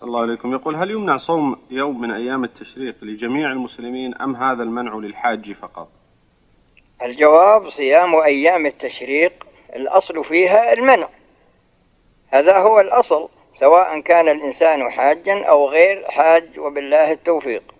أحسن الله عليكم. يقول: هل يمنع صوم يوم من أيام التشريق لجميع المسلمين أم هذا المنع للحاج فقط؟ الجواب: صيام أيام التشريق الأصل فيها المنع، هذا هو الأصل، سواء كان الإنسان حاجا أو غير حاج، وبالله التوفيق.